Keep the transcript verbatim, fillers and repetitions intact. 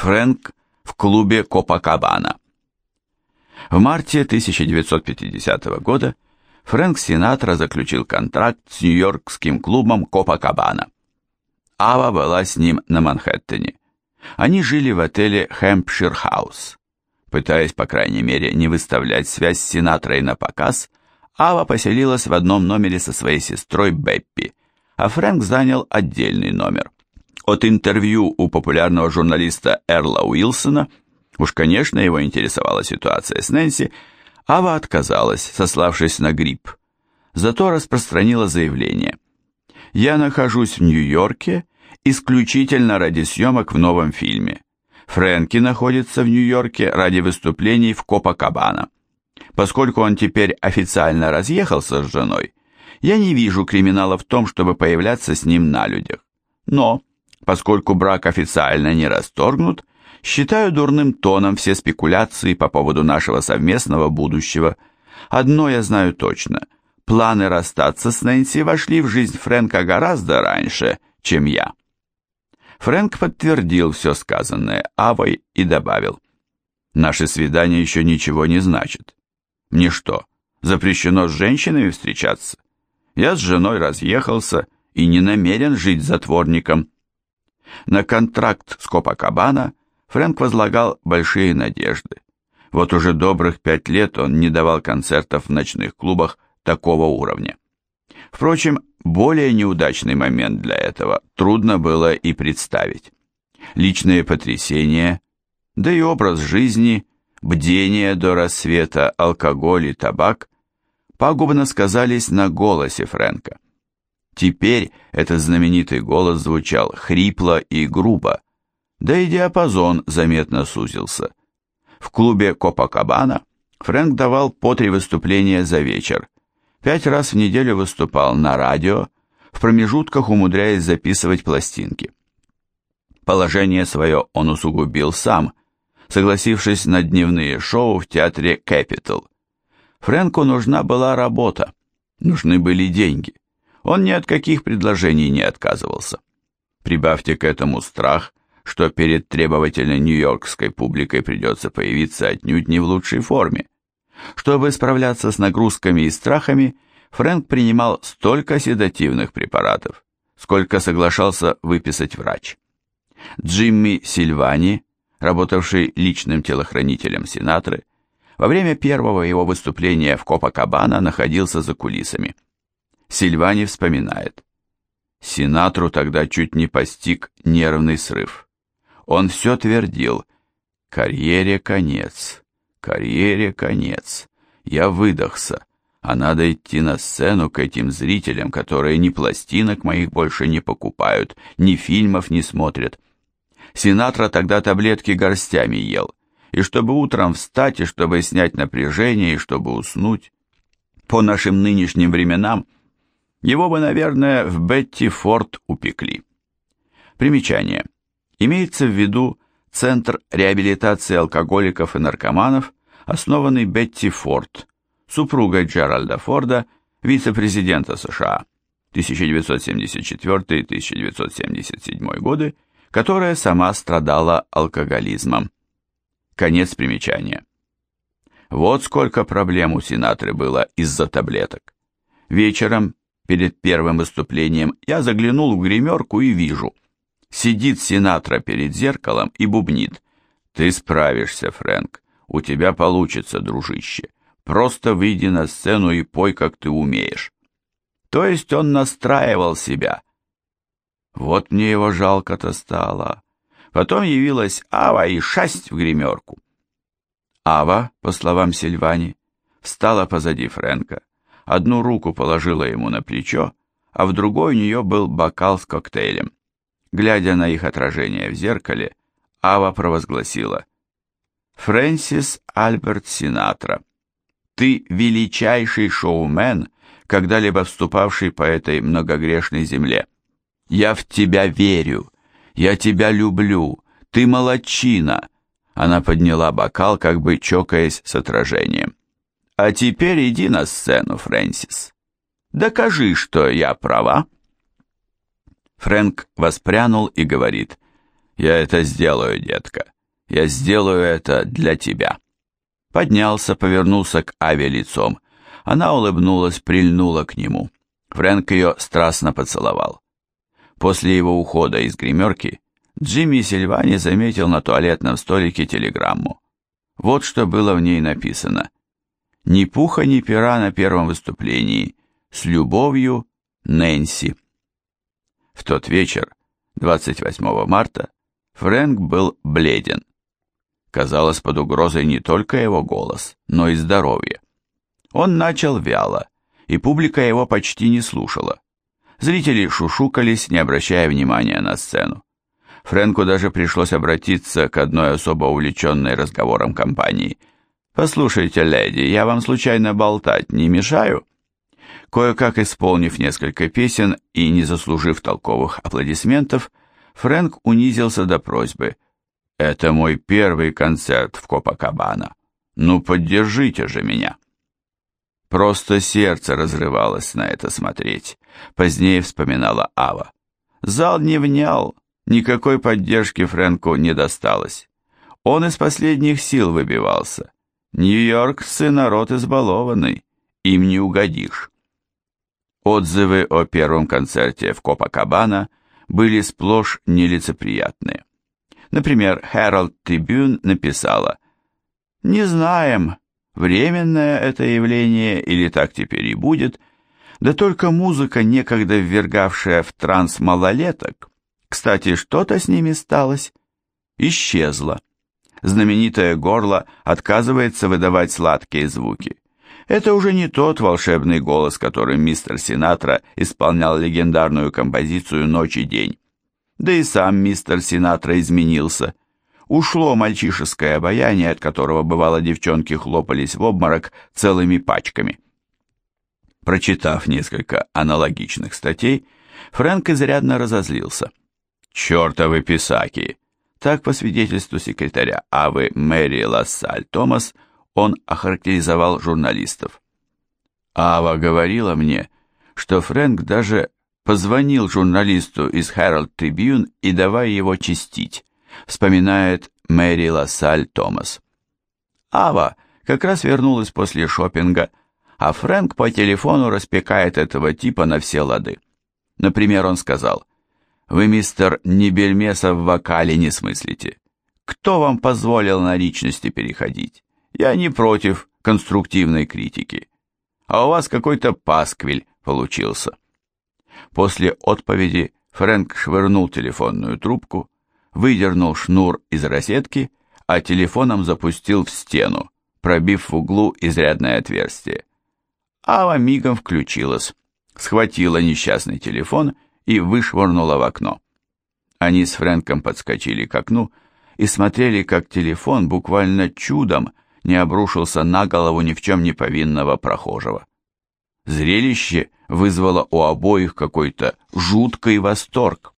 Фрэнк в клубе Копакабана. В марте тысяча девятьсот пятидесятого года Фрэнк Синатра заключил контракт с нью-йоркским клубом Копакабана. Ава была с ним на Манхэттене. Они жили в отеле Хэмпшир Хаус. Пытаясь, по крайней мере, не выставлять связь с Синатрой на показ, Ава поселилась в одном номере со своей сестрой Беппи, а Фрэнк занял отдельный номер. От интервью у популярного журналиста Эрла Уилсона, уж, конечно, его интересовала ситуация с Нэнси, Ава отказалась, сославшись на грипп. Зато распространила заявление: «Я нахожусь в Нью-Йорке исключительно ради съемок в новом фильме. Фрэнки находится в Нью-Йорке ради выступлений в Копакабана. Поскольку он теперь официально разъехался с женой, я не вижу криминала в том, чтобы появляться с ним на людях. Но, поскольку брак официально не расторгнут, считаю дурным тоном все спекуляции по поводу нашего совместного будущего. Одно я знаю точно: планы расстаться с Нэнси вошли в жизнь Фрэнка гораздо раньше, чем я». Фрэнк подтвердил все сказанное Авой и добавил: «Наше свидание еще ничего не значит. Мне что, запрещено с женщинами встречаться? Я с женой разъехался и не намерен жить затворником». На контракт с Копакабана Фрэнк возлагал большие надежды. Вот уже добрых пять лет он не давал концертов в ночных клубах такого уровня. Впрочем, более неудачный момент для этого трудно было и представить. Личные потрясения, да и образ жизни, бдение до рассвета, алкоголь и табак пагубно сказались на голосе Фрэнка. Теперь этот знаменитый голос звучал хрипло и грубо, да и диапазон заметно сузился. В клубе Копакабана Фрэнк давал по три выступления за вечер, пять раз в неделю выступал на радио, в промежутках умудряясь записывать пластинки. Положение свое он усугубил сам, согласившись на дневные шоу в театре Capitol. Фрэнку нужна была работа, нужны были деньги. Он ни от каких предложений не отказывался. Прибавьте к этому страх, что перед требовательной нью-йоркской публикой придется появиться отнюдь не в лучшей форме. Чтобы справляться с нагрузками и страхами, Фрэнк принимал столько седативных препаратов, сколько соглашался выписать врач. Джимми Сильвани, работавший личным телохранителем Синатры, во время первого его выступления в Копакабана находился за кулисами. Сильвани вспоминает: «Синатру тогда чуть не постиг нервный срыв. Он все твердил: карьере конец, карьере конец. Я выдохся, а надо идти на сцену к этим зрителям, которые ни пластинок моих больше не покупают, ни фильмов не смотрят». Синатра тогда таблетки горстями ел, и чтобы утром встать, и чтобы снять напряжение, и чтобы уснуть. По нашим нынешним временам его бы, наверное, в Бетти Форд упекли. Примечание. Имеется в виду Центр реабилитации алкоголиков и наркоманов, основанный Бетти Форд, супругой Джеральда Форда, вице-президента США, тысяча девятьсот семьдесят четвёртый — тысяча девятьсот семьдесят седьмой годы, которая сама страдала алкоголизмом. Конец примечания. Вот сколько проблем у Синатры было из-за таблеток. Вечером, перед первым выступлением, я заглянул в гримерку и вижу: сидит Синатра перед зеркалом и бубнит: «Ты справишься, Фрэнк, у тебя получится, дружище. Просто выйди на сцену и пой, как ты умеешь». То есть он настраивал себя. Вот мне его жалко-то стало. Потом явилась Ава и шасть в гримерку. Ава, по словам Сильвани, встала позади Фрэнка, одну руку положила ему на плечо, а в другой у нее был бокал с коктейлем. Глядя на их отражение в зеркале, Ава провозгласила: «Фрэнсис Альберт Синатра, ты величайший шоумен, когда-либо вступавший по этой многогрешной земле. Я в тебя верю, я тебя люблю, ты молодчина». Она подняла бокал, как бы чокаясь с отражением. «А теперь иди на сцену, Фрэнсис. Докажи, что я права». Фрэнк воспрянул и говорит: «Я это сделаю, детка. Я сделаю это для тебя». Поднялся, повернулся к Аве лицом. Она улыбнулась, прильнула к нему. Фрэнк ее страстно поцеловал. После его ухода из гримерки Джимми Сильвани заметил на туалетном столике телеграмму. Вот что было в ней написано. «Ни пуха, ни пера на первом выступлении. С любовью, Нэнси». В тот вечер, двадцать восьмого марта, Фрэнк был бледен. Казалось, под угрозой не только его голос, но и здоровье. Он начал вяло, и публика его почти не слушала. Зрители шушукались, не обращая внимания на сцену. Фрэнку даже пришлось обратиться к одной особо увлеченной разговором компании. «Послушайте, леди, я вам случайно болтать не мешаю?» Кое-как исполнив несколько песен и не заслужив толковых аплодисментов, Фрэнк унизился до просьбы: «Это мой первый концерт в Копакабана. Ну, поддержите же меня». Просто сердце разрывалось на это смотреть, позднее вспоминала Ава. Зал не внял, никакой поддержки Фрэнку не досталось. Он из последних сил выбивался. Нью-Йоркцы народ избалованный, им не угодишь. Отзывы о первом концерте в Копакабана были сплошь нелицеприятные. Например, Herald Tribune написала: «Не знаем, временное это явление или так теперь и будет, да только музыка, некогда ввергавшая в транс малолеток, кстати, что-то с ними сталось, исчезла. Знаменитое горло отказывается выдавать сладкие звуки. Это уже не тот волшебный голос, которым мистер Синатра исполнял легендарную композицию «Ночь и день». Да и сам мистер Синатра изменился. Ушло мальчишеское обаяние, от которого, бывало, девчонки хлопались в обморок целыми пачками». Прочитав несколько аналогичных статей, Фрэнк изрядно разозлился. «Чертовы писаки!» Так, по свидетельству секретаря Авы Мэри Лассаль Томас, он охарактеризовал журналистов. «Ава говорила мне, что Фрэнк даже позвонил журналисту из Herald Tribune и давай его чистить», вспоминает Мэри Лассаль Томас. Ава как раз вернулась после шопинга, а Фрэнк по телефону распекает этого типа на все лады. Например, он сказал: «Вы, мистер, ни бельмеса в вокале не смыслите. Кто вам позволил на личности переходить? Я не против конструктивной критики. А у вас какой-то пасквиль получился». После отповеди Фрэнк швырнул телефонную трубку, выдернул шнур из розетки, а телефоном запустил в стену, пробив в углу изрядное отверстие. Ава мигом включилась, схватила несчастный телефон и вышвырнула в окно. Они с Фрэнком подскочили к окну и смотрели, как телефон буквально чудом не обрушился на голову ни в чем не повинного прохожего. Зрелище вызвало у обоих какой-то жуткий восторг.